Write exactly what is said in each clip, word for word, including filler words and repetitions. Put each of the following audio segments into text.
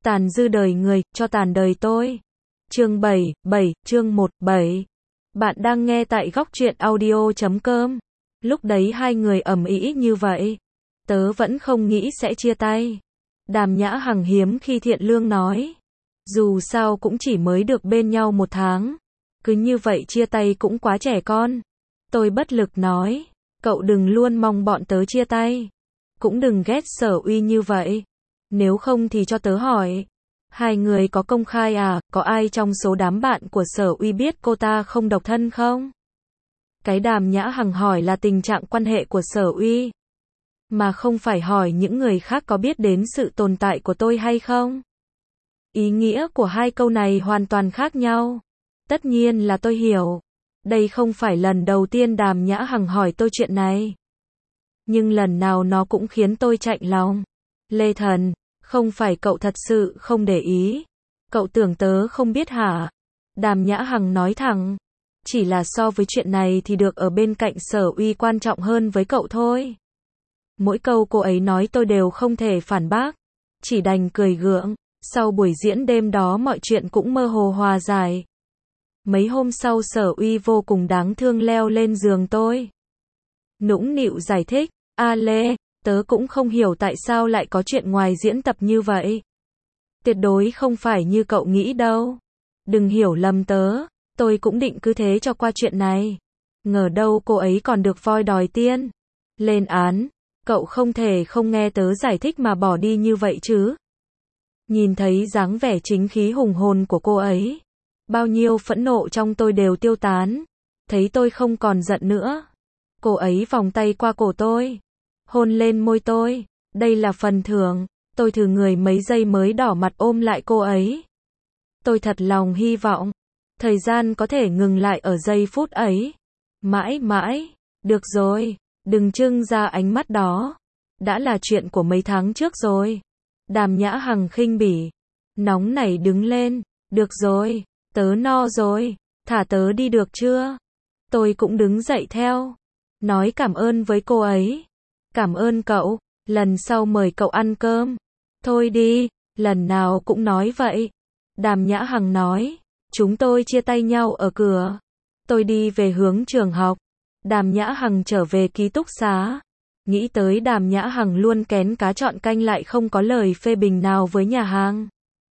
Tàn dư đời người, cho tàn đời tôi. Chương bảy, bảy, chương một, bảy. Bạn đang nghe tại góc truyện audio chấm com. Lúc đấy hai người ầm ĩ như vậy. Tớ vẫn không nghĩ sẽ chia tay. Đàm Nhã Hằng hiếm khi thiện lương nói. Dù sao cũng chỉ mới được bên nhau một tháng. Cứ như vậy chia tay cũng quá trẻ con. Tôi bất lực nói. Cậu đừng luôn mong bọn tớ chia tay. Cũng đừng ghét Sở Uy như vậy. Nếu không thì cho tớ hỏi. Hai người có công khai à, có ai trong số đám bạn của Sở Uy biết cô ta không độc thân không? Cái Đàm Nhã Hằng hỏi là tình trạng quan hệ của Sở Uy. Mà không phải hỏi những người khác có biết đến sự tồn tại của tôi hay không? Ý nghĩa của hai câu này hoàn toàn khác nhau. Tất nhiên là tôi hiểu. Đây không phải lần đầu tiên Đàm Nhã Hằng hỏi tôi chuyện này. Nhưng lần nào nó cũng khiến tôi chạnh lòng. Lê Thần, không phải cậu thật sự không để ý. Cậu tưởng tớ không biết hả? Đàm Nhã Hằng nói thẳng. Chỉ là so với chuyện này thì được ở bên cạnh Sở Uy quan trọng hơn với cậu thôi. Mỗi câu cô ấy nói tôi đều không thể phản bác. Chỉ đành cười gượng. Sau buổi diễn đêm đó mọi chuyện cũng mơ hồ hòa giải. Mấy hôm sau Sở Uy vô cùng đáng thương leo lên giường tôi. Nũng nịu giải thích. A Lê, tớ cũng không hiểu tại sao lại có chuyện ngoài diễn tập như vậy. Tuyệt đối không phải như cậu nghĩ đâu. Đừng hiểu lầm tớ, tôi cũng định cứ thế cho qua chuyện này. Ngờ đâu cô ấy còn được voi đòi tiên. Lên án, cậu không thể không nghe tớ giải thích mà bỏ đi như vậy chứ. Nhìn thấy dáng vẻ chính khí hùng hồn của cô ấy. Bao nhiêu phẫn nộ trong tôi đều tiêu tán. Thấy tôi không còn giận nữa. Cô ấy vòng tay qua cổ tôi. Hôn lên môi tôi. Đây là phần thưởng. Tôi thử người mấy giây mới đỏ mặt ôm lại cô ấy. Tôi thật lòng hy vọng. Thời gian có thể ngừng lại ở giây phút ấy. Mãi mãi. Được rồi. Đừng trưng ra ánh mắt đó. Đã là chuyện của mấy tháng trước rồi. Đàm Nhã Hằng khinh bỉ. Nóng nảy đứng lên. Được rồi. Tớ no rồi. Thả tớ đi được chưa? Tôi cũng đứng dậy theo. Nói cảm ơn với cô ấy. Cảm ơn cậu. Lần sau mời cậu ăn cơm. Thôi đi. Lần nào cũng nói vậy. Đàm Nhã Hằng nói. Chúng tôi chia tay nhau ở cửa. Tôi đi về hướng trường học. Đàm Nhã Hằng trở về ký túc xá. Nghĩ tới Đàm Nhã Hằng luôn kén cá chọn canh lại không có lời phê bình nào với nhà hàng.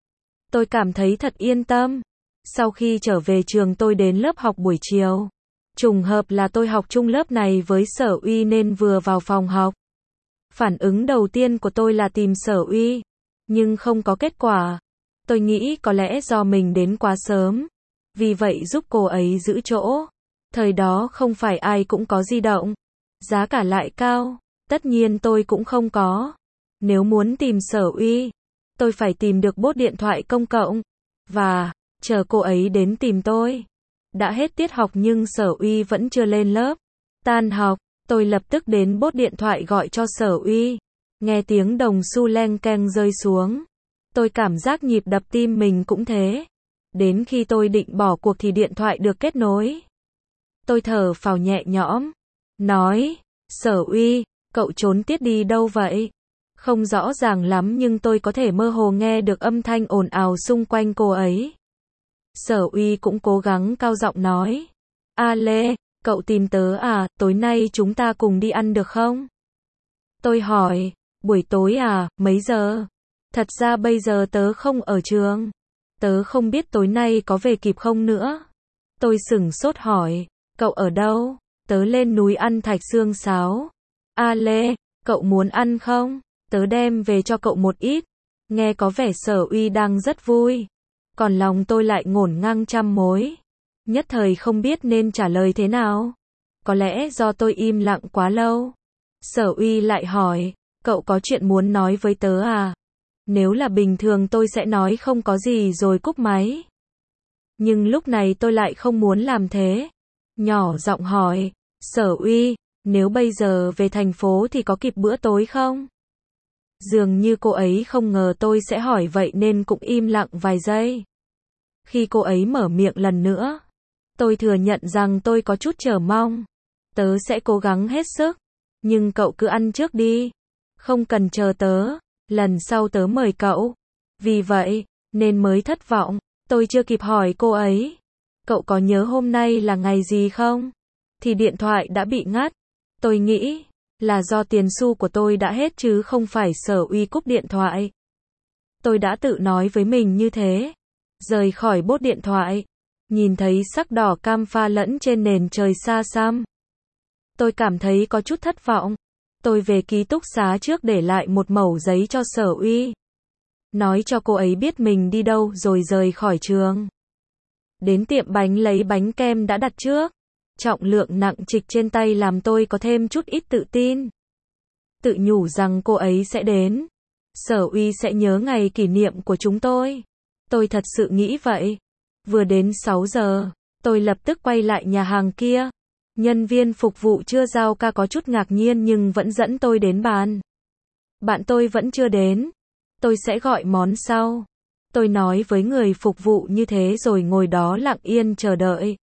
Tôi cảm thấy thật yên tâm. Sau khi trở về trường tôi đến lớp học buổi chiều. Trùng hợp là tôi học chung lớp này với Sở Uy nên vừa vào phòng học. Phản ứng đầu tiên của tôi là tìm Sở Uy. Nhưng không có kết quả. Tôi nghĩ có lẽ do mình đến quá sớm. Vì vậy giúp cô ấy giữ chỗ. Thời đó không phải ai cũng có di động. Giá cả lại cao. Tất nhiên tôi cũng không có. Nếu muốn tìm Sở Uy, tôi phải tìm được bốt điện thoại công cộng. Và, chờ cô ấy đến tìm tôi. Đã hết tiết học nhưng Sở Uy vẫn chưa lên lớp. Tan học, tôi lập tức đến bốt điện thoại gọi cho Sở Uy. Nghe tiếng đồng xu leng keng rơi xuống. Tôi cảm giác nhịp đập tim mình cũng thế. Đến khi tôi định bỏ cuộc thì điện thoại được kết nối. Tôi thở phào nhẹ nhõm. Nói, Sở Uy, cậu trốn tiết đi đâu vậy? Không rõ ràng lắm nhưng tôi có thể mơ hồ nghe được âm thanh ồn ào xung quanh cô ấy. Sở Uy cũng cố gắng cao giọng nói. A Lê, cậu tìm tớ à, tối nay chúng ta cùng đi ăn được không? Tôi hỏi, buổi tối à, mấy giờ? Thật ra bây giờ tớ không ở trường. Tớ không biết tối nay có về kịp không nữa. Tôi sửng sốt hỏi, cậu ở đâu? Tớ lên núi ăn thạch xương sáo. A Lê, cậu muốn ăn không? Tớ đem về cho cậu một ít. Nghe có vẻ Sở Uy đang rất vui. Còn lòng tôi lại ngổn ngang trăm mối. Nhất thời không biết nên trả lời thế nào. Có lẽ do tôi im lặng quá lâu. Sở Uy lại hỏi, cậu có chuyện muốn nói với tớ à? Nếu là bình thường tôi sẽ nói không có gì rồi cúp máy. Nhưng lúc này tôi lại không muốn làm thế. Nhỏ giọng hỏi, Sở Uy, nếu bây giờ về thành phố thì có kịp bữa tối không? Dường như cô ấy không ngờ tôi sẽ hỏi vậy nên cũng im lặng vài giây. Khi cô ấy mở miệng lần nữa, tôi thừa nhận rằng tôi có chút chờ mong. Tớ sẽ cố gắng hết sức. Nhưng cậu cứ ăn trước đi. Không cần chờ tớ. Lần sau tớ mời cậu. Vì vậy, nên mới thất vọng. Tôi chưa kịp hỏi cô ấy, cậu có nhớ hôm nay là ngày gì không? Thì điện thoại đã bị ngắt. Tôi nghĩ là do tiền xu của tôi đã hết chứ không phải Sở Uy cúp điện thoại. Tôi đã tự nói với mình như thế. Rời khỏi bốt điện thoại, nhìn thấy sắc đỏ cam pha lẫn trên nền trời xa xăm. Tôi cảm thấy có chút thất vọng. Tôi về ký túc xá trước để lại một mẩu giấy cho Sở Uy. Nói cho cô ấy biết mình đi đâu rồi rời khỏi trường. Đến tiệm bánh lấy bánh kem đã đặt trước. Trọng lượng nặng trịch trên tay làm tôi có thêm chút ít tự tin. Tự nhủ rằng cô ấy sẽ đến. Sở Uy sẽ nhớ ngày kỷ niệm của chúng tôi. Tôi thật sự nghĩ vậy. Vừa đến sáu giờ, tôi lập tức quay lại nhà hàng kia. Nhân viên phục vụ chưa giao ca có chút ngạc nhiên nhưng vẫn dẫn tôi đến bàn. Bạn tôi vẫn chưa đến. Tôi sẽ gọi món sau. Tôi nói với người phục vụ như thế rồi ngồi đó lặng yên chờ đợi.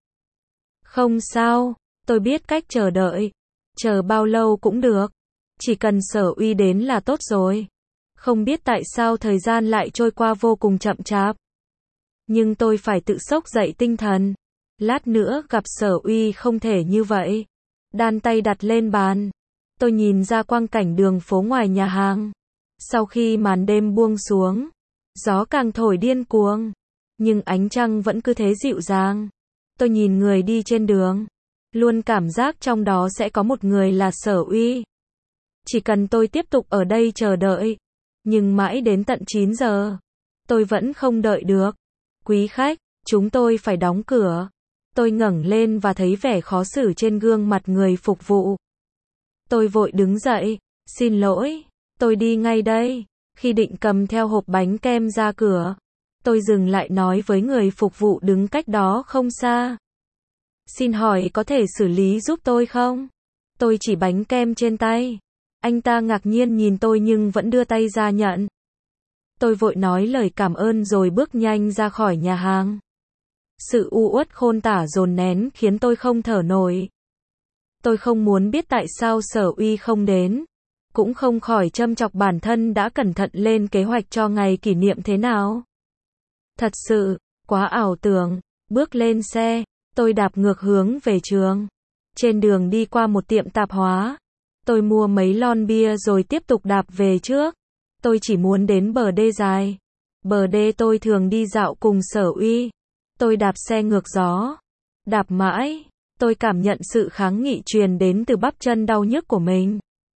Không sao, tôi biết cách chờ đợi. Chờ bao lâu cũng được. Chỉ cần Sở Uy đến là tốt rồi. Không biết tại sao thời gian lại trôi qua vô cùng chậm chạp. Nhưng tôi phải tự xốc dậy tinh thần. Lát nữa gặp Sở Uy không thể như vậy. Đan tay đặt lên bàn. Tôi nhìn ra quang cảnh đường phố ngoài nhà hàng. Sau khi màn đêm buông xuống, gió càng thổi điên cuồng. Nhưng ánh trăng vẫn cứ thế dịu dàng. Tôi nhìn người đi trên đường. Luôn cảm giác trong đó sẽ có một người là Sở Uy. Chỉ cần tôi tiếp tục ở đây chờ đợi. Nhưng mãi đến tận chín giờ. Tôi vẫn không đợi được. Quý khách, chúng tôi phải đóng cửa. Tôi ngẩng lên và thấy vẻ khó xử trên gương mặt người phục vụ. Tôi vội đứng dậy. Xin lỗi, tôi đi ngay đây. Khi định cầm theo hộp bánh kem ra cửa, tôi dừng lại nói với người phục vụ đứng cách đó không xa. Xin hỏi có thể xử lý giúp tôi không? Tôi chỉ bánh kem trên tay. Anh ta ngạc nhiên nhìn tôi nhưng vẫn đưa tay ra nhận. Tôi vội nói lời cảm ơn rồi bước nhanh ra khỏi nhà hàng. Sự u uất khôn tả dồn nén khiến tôi không thở nổi. Tôi không muốn biết tại sao Sở Uy không đến. Cũng không khỏi châm chọc bản thân đã cẩn thận lên kế hoạch cho ngày kỷ niệm thế nào. Thật sự, quá ảo tưởng. Bước lên xe, tôi đạp ngược hướng về trường. Trên đường đi qua một tiệm tạp hóa. Tôi mua mấy lon bia rồi tiếp tục đạp về trước. Tôi chỉ muốn đến bờ đê dài. Bờ đê tôi thường đi dạo cùng Sở Uy. Tôi đạp xe ngược gió. Đạp mãi, tôi cảm nhận sự kháng nghị truyền đến từ bắp chân đau nhức của mình.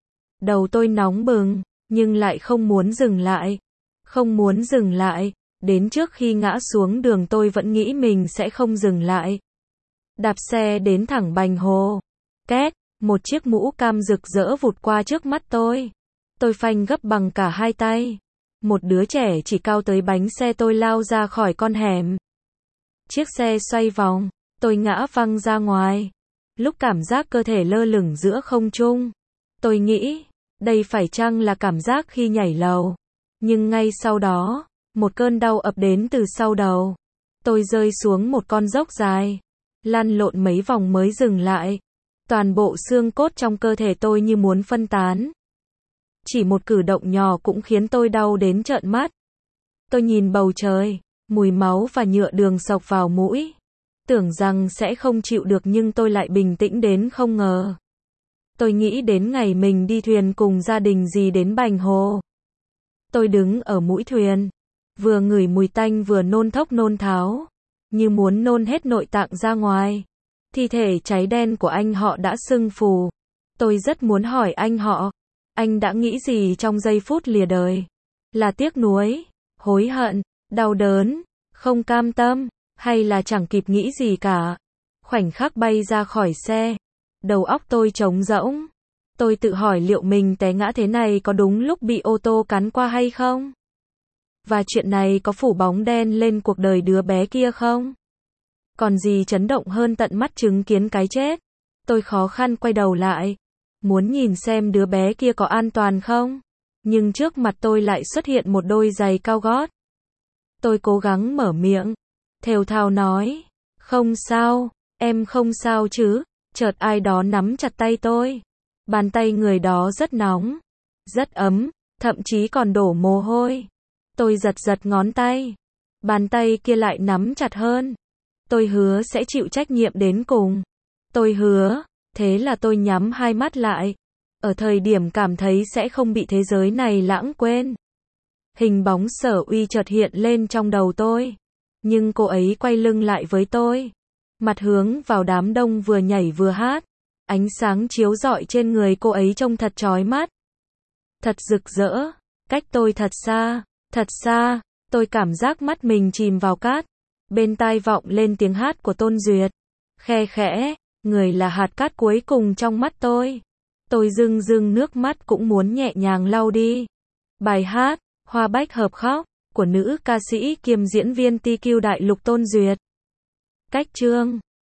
Đầu tôi nóng bừng, nhưng lại không muốn dừng lại. Không muốn dừng lại. Đến trước khi ngã xuống đường tôi vẫn nghĩ mình sẽ không dừng lại. Đạp xe đến thẳng Bành Hồ. Két, một chiếc mũ cam rực rỡ vụt qua trước mắt tôi. Tôi phanh gấp bằng cả hai tay. Một đứa trẻ chỉ cao tới bánh xe tôi lao ra khỏi con hẻm. Chiếc xe xoay vòng, tôi ngã văng ra ngoài. Lúc cảm giác cơ thể lơ lửng giữa không trung, tôi nghĩ, đây phải chăng là cảm giác khi nhảy lầu. Nhưng ngay sau đó, một cơn đau ập đến từ sau đầu. Tôi rơi xuống một con dốc dài, lăn lộn mấy vòng mới dừng lại. Toàn bộ xương cốt trong cơ thể tôi như muốn phân tán. Chỉ một cử động nhỏ cũng khiến tôi đau đến trợn mắt. Tôi nhìn bầu trời, mùi máu và nhựa đường xộc vào mũi. Tưởng rằng sẽ không chịu được nhưng tôi lại bình tĩnh đến không ngờ. Tôi nghĩ đến ngày mình đi thuyền cùng gia đình dì đến Bành Hồ. Tôi đứng ở mũi thuyền, vừa ngửi mùi tanh vừa nôn thốc nôn tháo, như muốn nôn hết nội tạng ra ngoài. Thi thể cháy đen của anh họ đã sưng phù. Tôi rất muốn hỏi anh họ, anh đã nghĩ gì trong giây phút lìa đời? Là tiếc nuối, hối hận, đau đớn, không cam tâm, hay là chẳng kịp nghĩ gì cả? Khoảnh khắc bay ra khỏi xe, đầu óc tôi trống rỗng. Tôi tự hỏi liệu mình té ngã thế này có đúng lúc bị ô tô cán qua hay không? Và chuyện này có phủ bóng đen lên cuộc đời đứa bé kia không? Còn gì chấn động hơn tận mắt chứng kiến cái chết? Tôi khó khăn quay đầu lại, muốn nhìn xem đứa bé kia có an toàn không? Nhưng trước mặt tôi lại xuất hiện một đôi giày cao gót. Tôi cố gắng mở miệng, thều thào nói, không sao, em không sao chứ? Chợt ai đó nắm chặt tay tôi. Bàn tay người đó rất nóng, rất ấm, thậm chí còn đổ mồ hôi. Tôi giật giật ngón tay. Bàn tay kia lại nắm chặt hơn. Tôi hứa sẽ chịu trách nhiệm đến cùng. Tôi hứa. Thế là tôi nhắm hai mắt lại. Ở thời điểm cảm thấy sẽ không bị thế giới này lãng quên. Hình bóng Sở Uy chợt hiện lên trong đầu tôi. Nhưng cô ấy quay lưng lại với tôi. Mặt hướng vào đám đông vừa nhảy vừa hát. Ánh sáng chiếu rọi trên người cô ấy trông thật chói mắt. Thật rực rỡ. Cách tôi thật xa. Thật xa. Tôi cảm giác mắt mình chìm vào cát. Bên tai vọng lên tiếng hát của Tôn Duyệt. Khe khẽ. Người là hạt cát cuối cùng trong mắt tôi. Tôi rưng rưng nước mắt cũng muốn nhẹ nhàng lau đi. Bài hát Hoa Bách Hợp Khóc của nữ ca sĩ kiêm diễn viên tê quy đại lục Tôn Duyệt. Cách chương